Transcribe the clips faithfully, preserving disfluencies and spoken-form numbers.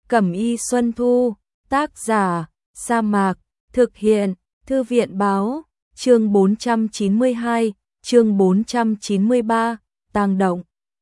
Cẩm y Xuân Thu, tác giả, Sa Mạc, thực hiện, Thư viện báo, chương bốn trăm chín mươi hai, chương bốn trăm chín mươi ba, tang động.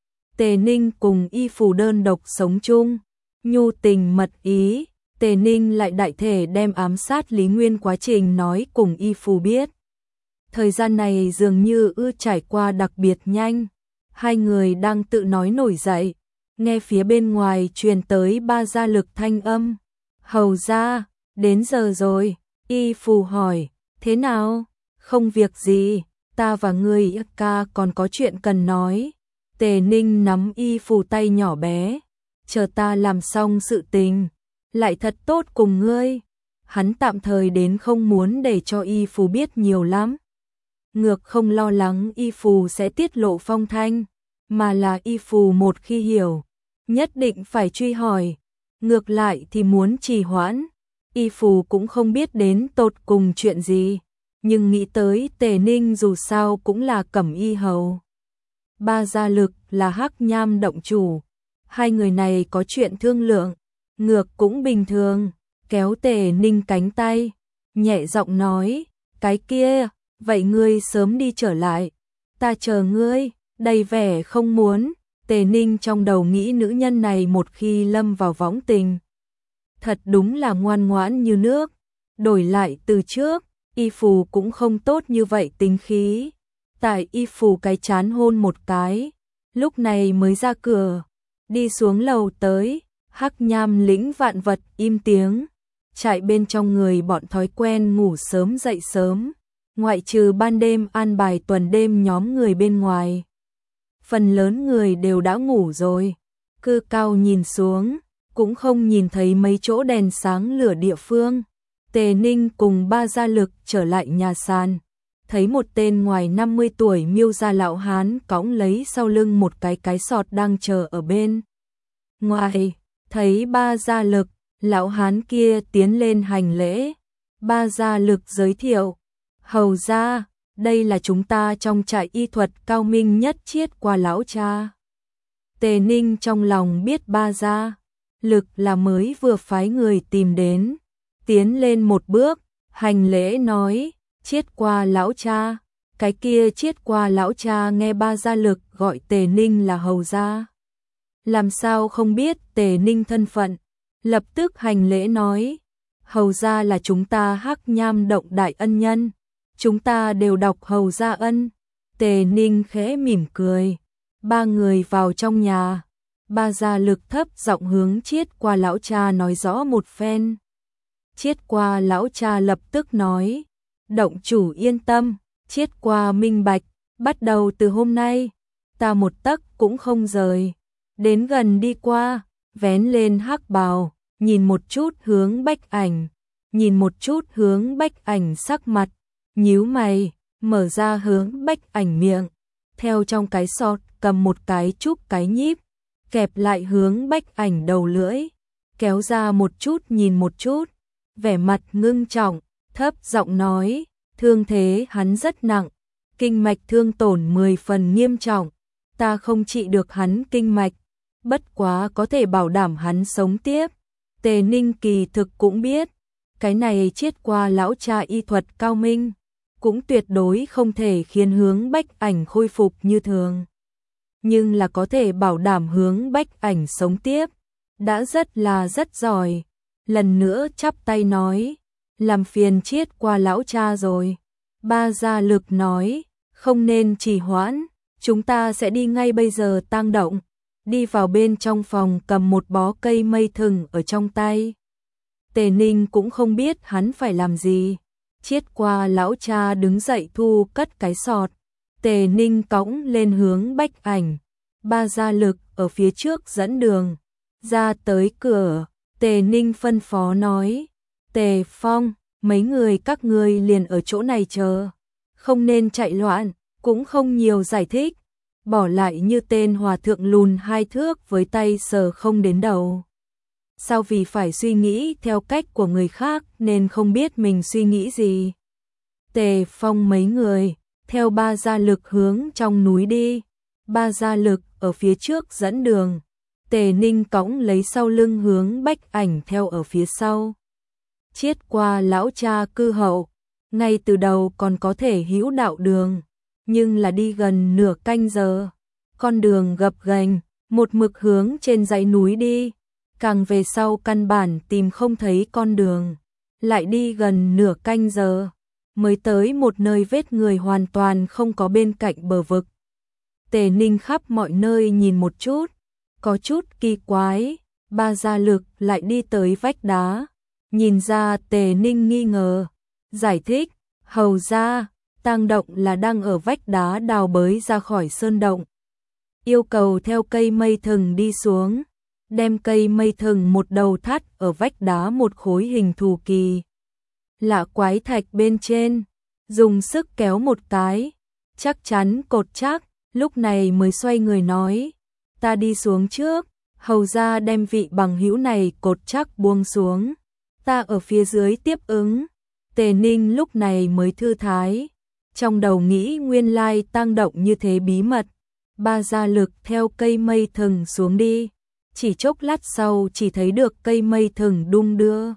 Tề Ninh cùng Y Phù đơn độc sống chung, nhu tình mật ý, Tề Ninh lại đại thể đem ám sát Lý Nguyên quá trình nói cùng Y Phù biết. Thời gian này dường như ư trải qua đặc biệt nhanh, hai người đang tự nói nổi dậy, nghe phía bên ngoài truyền tới ba gia lực thanh âm. Hầu ra, đến giờ rồi, Y Phù hỏi, thế nào? Không việc gì, ta và ngươi ca còn có chuyện cần nói. Tề Ninh nắm Y Phù tay nhỏ bé, chờ ta làm xong sự tình, lại thật tốt cùng ngươi. Hắn tạm thời đến không muốn để cho Y Phù biết nhiều lắm. Ngược không lo lắng Y Phù sẽ tiết lộ phong thanh, mà là Y Phù một khi hiểu, nhất định phải truy hỏi. Ngược lại thì muốn trì hoãn, Y Phù cũng không biết đến tột cùng chuyện gì, nhưng nghĩ tới Tề Ninh dù sao cũng là Cẩm Y hầu. Ba gia lực là Hắc Nham động chủ, hai người này có chuyện thương lượng, ngược cũng bình thường, kéo Tề Ninh cánh tay, nhẹ giọng nói, cái kia, vậy ngươi sớm đi trở lại, ta chờ ngươi, đầy vẻ không muốn. Tề Ninh trong đầu nghĩ nữ nhân này một khi lâm vào võng tình, thật đúng là ngoan ngoãn như nước, đổi lại từ trước, Y Phù cũng không tốt như vậy tính khí. Tại Y Phù cái chán hôn một cái, lúc này mới ra cửa, đi xuống lầu tới, Hắc Nham lĩnh vạn vật im tiếng, trại bên trong người bọn thói quen ngủ sớm dậy sớm, ngoại trừ ban đêm an bài tuần đêm nhóm người bên ngoài. Phần lớn người đều đã ngủ rồi, cư cao nhìn xuống, cũng không nhìn thấy mấy chỗ đèn sáng lửa địa phương. Tề Ninh cùng ba gia lực trở lại nhà sàn, thấy một tên ngoài năm mươi tuổi miêu gia lão hán cõng lấy sau lưng một cái cái sọt đang chờ ở bên ngoài. Thấy ba gia lực, lão hán kia tiến lên hành lễ. Ba gia lực giới thiệu, hầu gia, đây là chúng ta trong trại y thuật cao minh nhất chiết qua lão cha. Tề Ninh trong lòng biết ba gia lực là mới vừa phái người tìm đến, tiến lên một bước, hành lễ nói, chiết qua lão cha. Cái kia chiết qua lão cha nghe ba gia lực gọi Tề Ninh là hầu gia, làm sao không biết Tề Ninh thân phận, lập tức hành lễ nói, hầu gia là chúng ta Hắc Nham động đại ân nhân, chúng ta đều đọc hầu gia ân. Tề Ninh khẽ mỉm cười, ba người vào trong nhà, ba gia lực thấp giọng hướng chiết qua lão cha nói rõ một phen. Chiết qua lão cha lập tức nói, động chủ yên tâm, chiết qua minh bạch, bắt đầu từ hôm nay, ta một tấc cũng không rời. Đến gần đi qua, vén lên hắc bào, nhìn một chút hướng Bách Ảnh, nhìn một chút hướng Bách Ảnh sắc mặt, nhíu mày, mở ra hướng Bách Ảnh miệng, theo trong cái sọt cầm một cái chúp cái nhíp, kẹp lại hướng Bách Ảnh đầu lưỡi, kéo ra một chút nhìn một chút, vẻ mặt ngưng trọng, thấp giọng nói, thương thế hắn rất nặng, kinh mạch thương tổn mười phần nghiêm trọng, ta không trị được hắn kinh mạch, bất quá có thể bảo đảm hắn sống tiếp. Tề Ninh kỳ thực cũng biết, cái này chiết qua lão cha y thuật cao minh, cũng tuyệt đối không thể khiến hướng Bách Ảnh khôi phục như thường, nhưng là có thể bảo đảm hướng Bách Ảnh sống tiếp, đã rất là rất giỏi. Lần nữa chắp tay nói, làm phiền chiết qua lão cha rồi. Ba gia lực nói, không nên trì hoãn, chúng ta sẽ đi ngay bây giờ tang động. Đi vào bên trong phòng cầm một bó cây mây thừng ở trong tay. Tề Ninh cũng không biết hắn phải làm gì. Chiết qua lão cha đứng dậy thu cất cái sọt. Tề Ninh cõng lên hướng Bách Ảnh. Ba gia lực ở phía trước dẫn đường. Ra tới cửa, Tề Ninh phân phó nói, Tề Phong, mấy người các ngươi liền ở chỗ này chờ, không nên chạy loạn, cũng không nhiều giải thích, bỏ lại như tên hòa thượng lùn hai thước với tay sờ không đến đầu. Sao vì phải suy nghĩ theo cách của người khác nên không biết mình suy nghĩ gì. Tề Phong mấy người, theo ba gia lực hướng trong núi đi, ba gia lực ở phía trước dẫn đường. Tề Ninh cõng lấy sau lưng hướng Bách Ảnh theo ở phía sau. Chiết qua lão cha cư hậu, ngay từ đầu còn có thể hữu đạo đường, nhưng là đi gần nửa canh giờ, con đường gập ghềnh, một mực hướng trên dãy núi đi, càng về sau căn bản tìm không thấy con đường, lại đi gần nửa canh giờ, mới tới một nơi vết người hoàn toàn không có bên cạnh bờ vực. Tề Ninh khắp mọi nơi nhìn một chút, có chút kỳ quái, Ba Gia Lực lại đi tới vách đá, nhìn ra Tề Ninh nghi ngờ, giải thích, hầu ra, tang động là đang ở vách đá đào bới ra khỏi sơn động. Yêu cầu theo cây mây thừng đi xuống, đem cây mây thừng một đầu thắt ở vách đá một khối hình thù kỳ lạ quái thạch bên trên, dùng sức kéo một cái, chắc chắn cột chắc, lúc này mới xoay người nói, ta đi xuống trước, hầu ra đem vị bằng hữu này cột chắc buông xuống, ta ở phía dưới tiếp ứng. Tề Ninh lúc này mới thư thái, trong đầu nghĩ nguyên lai tang động như thế bí mật. Ba Gia Lực theo cây mây thừng xuống đi, chỉ chốc lát sau chỉ thấy được cây mây thừng đung đưa.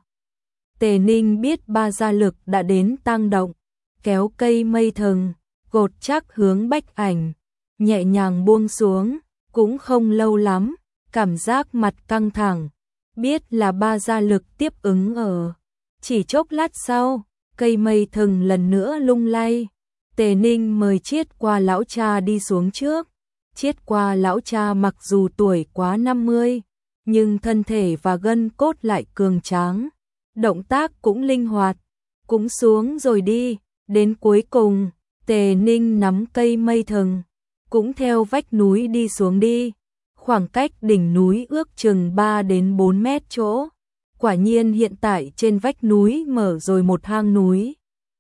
Tề Ninh biết Ba Gia Lực đã đến tang động, kéo cây mây thừng, gột chắc hướng Bách Ảnh, nhẹ nhàng buông xuống, cũng không lâu lắm, cảm giác mặt căng thẳng, biết là Ba Gia Lực tiếp ứng ở. Chỉ chốc lát sau, cây mây thừng lần nữa lung lay, Tề Ninh mời Chiết qua lão cha đi xuống trước. Chiết qua lão cha mặc dù tuổi quá năm mươi, nhưng thân thể và gân cốt lại cường tráng, động tác cũng linh hoạt, cũng xuống rồi đi, đến cuối cùng, Tề Ninh nắm cây mây thừng, cũng theo vách núi đi xuống đi, khoảng cách đỉnh núi ước chừng ba đến bốn mét chỗ, quả nhiên hiện tại trên vách núi mở rồi một hang núi.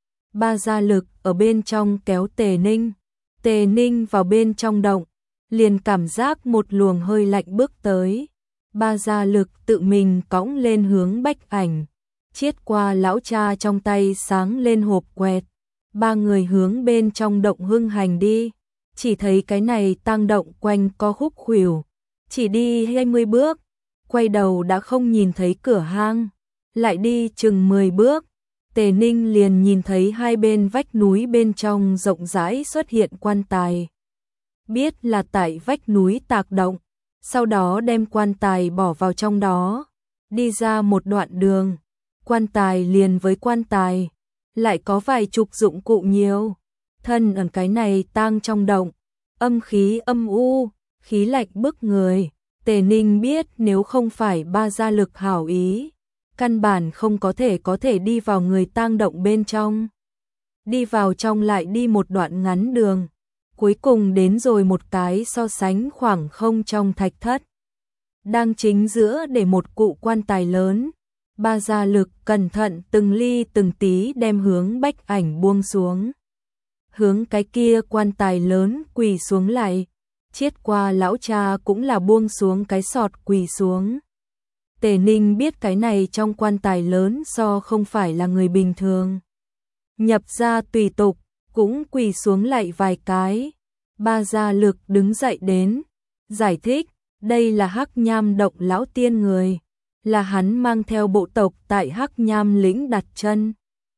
Ba Gia Lực ở bên trong kéo Tề Ninh, Tề Ninh vào bên trong động, liền cảm giác một luồng hơi lạnh bước tới. Ba Gia Lực tự mình cõng lên hướng Bách Ảnh, Chiết qua lão cha trong tay sáng lên hộp quẹt, ba người hướng bên trong động hưng hành đi, chỉ thấy cái này tang động quanh co khúc khuỷu, chỉ đi hai mươi bước, quay đầu đã không nhìn thấy cửa hang, lại đi chừng mười bước, Tề Ninh liền nhìn thấy hai bên vách núi bên trong rộng rãi xuất hiện quan tài. Biết là tại vách núi tạc động, sau đó đem quan tài bỏ vào trong đó, đi ra một đoạn đường, quan tài liền với quan tài, lại có vài chục dụng cụ nhiều, thân ở cái này tang trong động, âm khí âm u, khí lạnh bức người, Tề Ninh biết nếu không phải Ba Gia Lực hảo ý, căn bản không có thể có thể đi vào người tang động bên trong. Đi vào trong lại đi một đoạn ngắn đường, cuối cùng đến rồi một cái so sánh khoảng không trong thạch thất. Đang chính giữa để một cụ quan tài lớn, Ba Gia Lực cẩn thận từng ly từng tí đem hướng Bách Ảnh buông xuống. Hướng cái kia quan tài lớn quỳ xuống lại, Chiết qua lão cha cũng là buông xuống cái sọt quỳ xuống. Tề Ninh biết cái này trong quan tài lớn so không phải là người bình thường. Nhập ra tùy tục, cũng quỳ xuống lại vài cái. Ba Gia Lực đứng dậy đến, giải thích, đây là Hắc Nham động lão tiên người, là hắn mang theo bộ tộc tại Hắc Nham lĩnh đặt chân.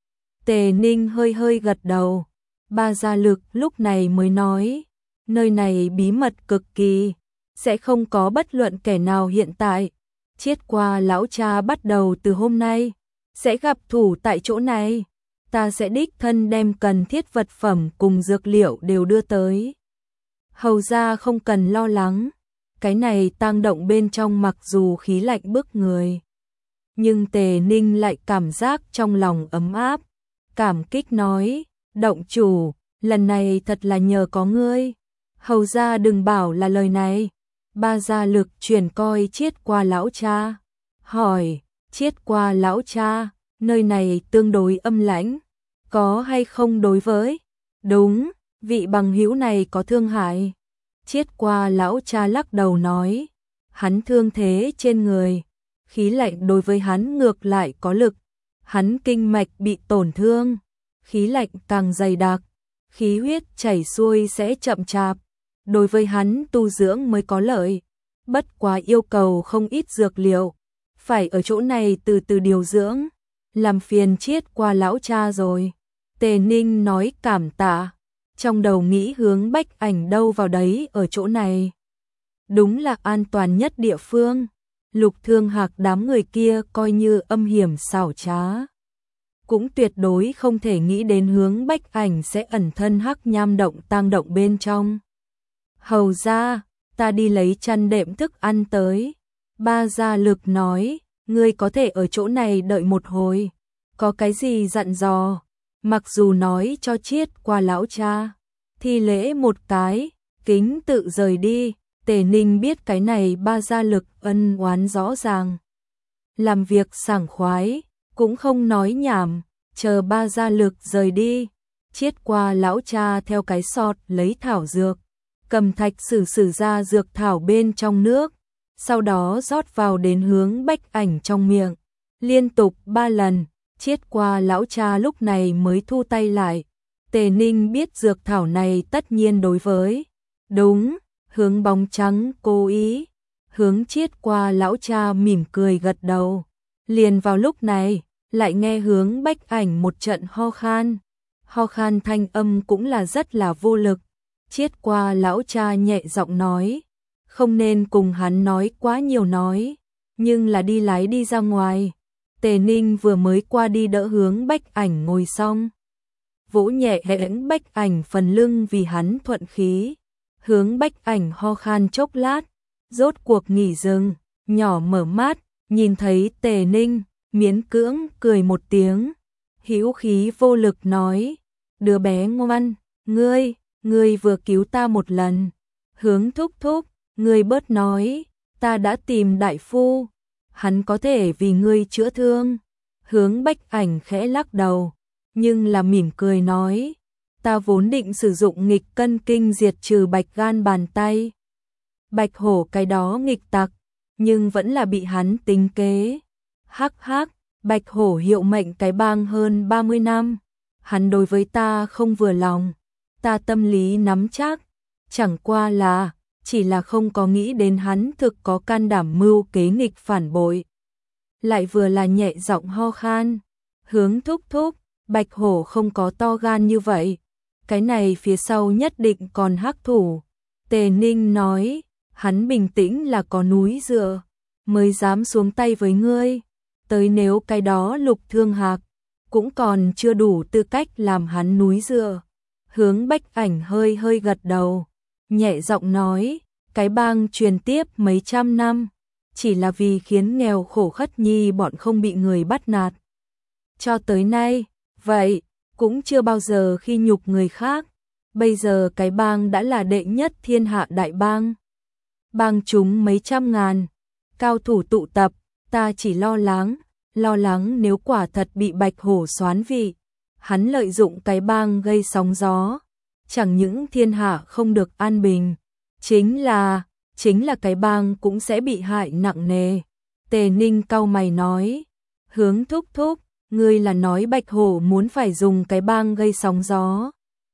Tề Ninh hơi hơi gật đầu, Ba Gia Lực lúc này mới nói, nơi này bí mật cực kỳ, sẽ không có bất luận kẻ nào hiện tại. Chiết qua lão cha bắt đầu từ hôm nay, sẽ gặp thủ tại chỗ này, ta sẽ đích thân đem cần thiết vật phẩm cùng dược liệu đều đưa tới. Hầu ra không cần lo lắng, cái này tang động bên trong mặc dù khí lạnh bức người, nhưng Tề Ninh lại cảm giác trong lòng ấm áp, cảm kích nói, động chủ, lần này thật là nhờ có ngươi, hầu ra đừng bảo là lời này. Ba Gia Lực chuyển coi Chiết qua lão cha, hỏi, Chiết qua lão cha, nơi này tương đối âm lãnh, có hay không đối với? Đúng, vị bằng hữu này có thương hại. Chiết qua lão cha lắc đầu nói, hắn thương thế trên người, khí lạnh đối với hắn ngược lại có lực, hắn kinh mạch bị tổn thương, khí lạnh càng dày đặc, khí huyết chảy xuôi sẽ chậm chạp, đối với hắn tu dưỡng mới có lợi. bất quá yêu cầu không ít dược liệu, phải ở chỗ này từ từ điều dưỡng, làm phiền Chiết Qua lão cha rồi. Tề Ninh nói cảm tạ, trong đầu nghĩ Hướng Bách Ảnh đâu vào đấy ở chỗ này. Đúng là an toàn nhất địa phương, Lục Thương Hạc đám người kia coi như âm hiểm xảo trá. Cũng tuyệt đối không thể nghĩ đến Hướng Bách Ảnh sẽ ẩn thân Hắc Nham động tang động bên trong. Hầu ra, ta đi lấy chăn đệm thức ăn tới. Ba Gia Lực nói, ngươi có thể ở chỗ này đợi một hồi, có cái gì dặn dò. Mặc dù nói cho Chiết Qua lão cha, thi lễ một cái, kính tự rời đi. Tề Ninh biết cái này Ba Gia Lực ân oán rõ ràng. Làm việc sảng khoái, cũng không nói nhảm, chờ Ba Gia Lực rời đi. Chiết Qua lão cha theo cái sọt lấy thảo dược, cầm thạch sử sử ra dược thảo bên trong nước, sau đó rót vào đến Hướng Bách Ảnh trong miệng, liên tục ba lần. Chiết Qua lão cha lúc này mới thu tay lại. Tề Ninh biết dược thảo này tất nhiên đối với đúng Hướng bóng trắng cố ý. Hướng Chiết Qua lão cha mỉm cười gật đầu. Liền vào lúc này, lại nghe Hướng Bách Ảnh một trận ho khan. Ho khan thanh âm cũng là rất là vô lực. Chiết Qua lão cha nhẹ giọng nói, không nên cùng hắn nói quá nhiều nói, nhưng là đi lái đi ra ngoài. Tề Ninh vừa mới qua đi đỡ Hướng Bách Ảnh ngồi xong, vỗ nhẹ Hướng Bách Ảnh phần lưng vì hắn thuận khí. Hướng Bách Ảnh ho khan chốc lát, rốt cuộc nghỉ dừng, nhỏ mở mắt, nhìn thấy Tề Ninh, miễn cưỡng cười một tiếng, hữu khí vô lực nói, đứa bé ngoan, ngươi, ngươi vừa cứu ta một lần. Hướng thúc thúc, ngươi bớt nói, ta đã tìm đại phu, hắn có thể vì ngươi chữa thương. Hướng Bách Ảnh khẽ lắc đầu, nhưng là mỉm cười nói, ta vốn định sử dụng nghịch cân kinh diệt trừ bạch gan bàn tay. Bạch hổ cái đó nghịch tặc, nhưng vẫn là bị hắn tính kế. Hắc hắc, bạch hổ hiệu mệnh cái bang hơn ba mươi năm, hắn đối với ta không vừa lòng, ta tâm lý nắm chắc, chẳng qua là, chỉ là không có nghĩ đến hắn thực có can đảm mưu kế nghịch phản bội. Lại vừa là nhẹ giọng ho khan, Hướng thúc thúc, bạch hổ không có to gan như vậy, cái này phía sau nhất định còn hắc thủ. Tề Ninh nói, hắn bình tĩnh là có núi dựa, mới dám xuống tay với ngươi, tới nếu cái đó Lục Thương Hạc, cũng còn chưa đủ tư cách làm hắn núi dựa. Hướng Bách Ảnh hơi hơi gật đầu, nhẹ giọng nói, cái bang truyền tiếp mấy trăm năm, chỉ là vì khiến nghèo khổ khất nhi bọn không bị người bắt nạt. Cho tới nay, vậy, cũng chưa bao giờ khi nhục người khác, bây giờ cái bang đã là đệ nhất thiên hạ đại bang. Bang chúng mấy trăm ngàn, cao thủ tụ tập, ta chỉ lo lắng, lo lắng nếu quả thật bị bạch hổ soán vị, hắn lợi dụng cái bang gây sóng gió, chẳng những thiên hạ không được an bình, chính là, chính là cái bang cũng sẽ bị hại nặng nề. Tề Ninh cau mày nói, Hướng thúc thúc, ngươi là nói bạch hổ muốn phải dùng cái bang gây sóng gió.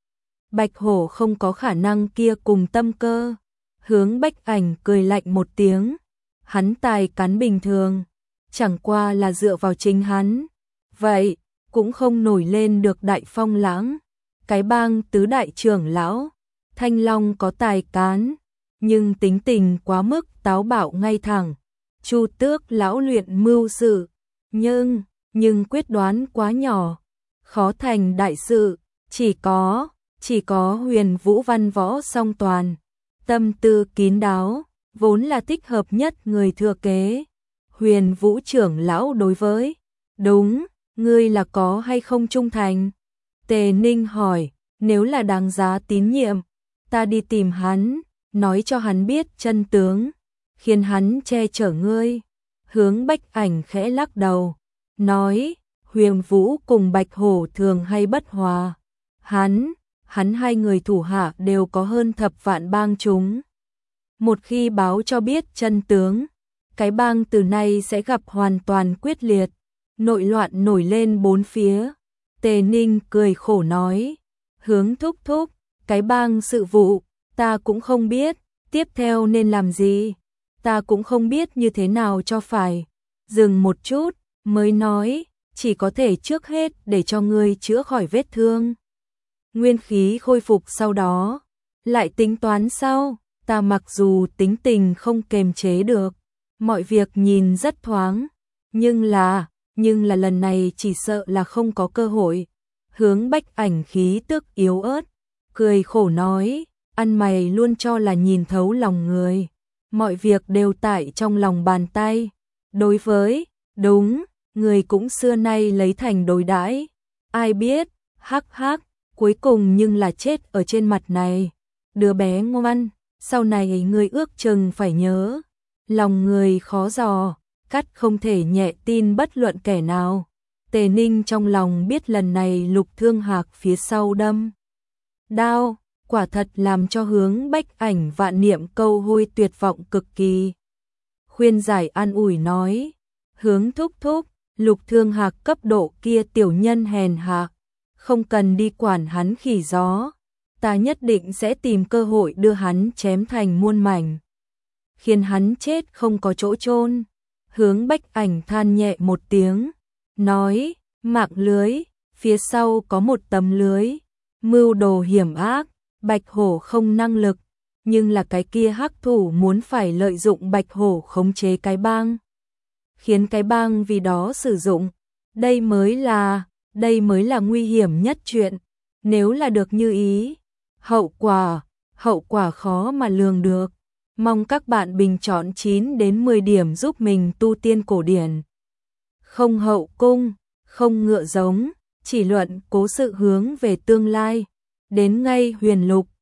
Bạch hổ không có khả năng kia cùng tâm cơ. Hướng Bách Ảnh cười lạnh một tiếng, hắn tài cán bình thường, chẳng qua là dựa vào chính hắn, vậy cũng không nổi lên được đại phong lãng. Cái bang tứ đại trưởng lão, Thanh Long có tài cán, nhưng tính tình quá mức táo bạo ngay thẳng. Chu Tước lão luyện mưu sự, nhưng, nhưng quyết đoán quá nhỏ, khó thành đại sự. Chỉ có, chỉ có Huyền Vũ văn võ song toàn, tâm tư kín đáo, vốn là thích hợp nhất người thừa kế. Huyền Vũ trưởng lão đối với, đúng, ngươi là có hay không trung thành? Tề Ninh hỏi, nếu là đáng giá tín nhiệm, ta đi tìm hắn, nói cho hắn biết chân tướng, khiến hắn che chở ngươi. Hướng Bách Ảnh khẽ lắc đầu, nói, Huyền Vũ cùng Bạch Hổ thường hay bất hòa, hắn, hắn hai người thủ hạ đều có hơn thập vạn bang chúng. Một khi báo cho biết chân tướng, cái bang từ nay sẽ gặp hoàn toàn quyết liệt, nội loạn nổi lên bốn phía. Tề Ninh cười khổ nói, Hướng thúc thúc, cái bang sự vụ, ta cũng không biết, tiếp theo nên làm gì. ta cũng không biết như thế nào cho phải. Dừng một chút, mới nói, chỉ có thể trước hết để cho ngươi chữa khỏi vết thương. Nguyên khí khôi phục sau đó, lại tính toán sau, ta mặc dù tính tình không kềm chế được, mọi việc nhìn rất thoáng, nhưng là, nhưng là lần này chỉ sợ là không có cơ hội. Hướng Bách Ảnh khí tức yếu ớt, cười khổ nói, ăn mày luôn cho là nhìn thấu lòng người, mọi việc đều tại trong lòng bàn tay. Đối với, đúng, người cũng xưa nay lấy thành đối đãi, ai biết, hắc hắc, cuối cùng nhưng là chết ở trên mặt này. Đứa bé ngoan, sau này người ước chừng phải nhớ, lòng người khó dò, cắt không thể nhẹ tin bất luận kẻ nào. Tề Ninh trong lòng biết lần này Lục Thương Hạc phía sau đâm đao, quả thật làm cho Hướng Bách Ảnh vạn niệm câu hôi tuyệt vọng cực kỳ. Khuyên giải an ủi nói, Hướng thúc thúc, Lục Thương Hạc cấp độ kia tiểu nhân hèn hạ, không cần đi quản hắn khỉ gió, ta nhất định sẽ tìm cơ hội đưa hắn chém thành muôn mảnh, khiến hắn chết không có chỗ chôn. Hướng Bách Ảnh than nhẹ một tiếng, nói, mạng lưới, phía sau có một tấm lưới, mưu đồ hiểm ác, Bạch Hổ không năng lực, nhưng là cái kia hắc thủ muốn phải lợi dụng Bạch Hổ khống chế cái bang, khiến cái bang vì đó sử dụng, đây mới là, đây mới là nguy hiểm nhất chuyện, nếu là được như ý, hậu quả, hậu quả khó mà lường được. Mong các bạn bình chọn chín đến mười điểm giúp mình tu tiên cổ điển. Không hậu cung, không ngựa giống, chỉ luận cố sự hướng về tương lai. Đến ngay Huyền Lục,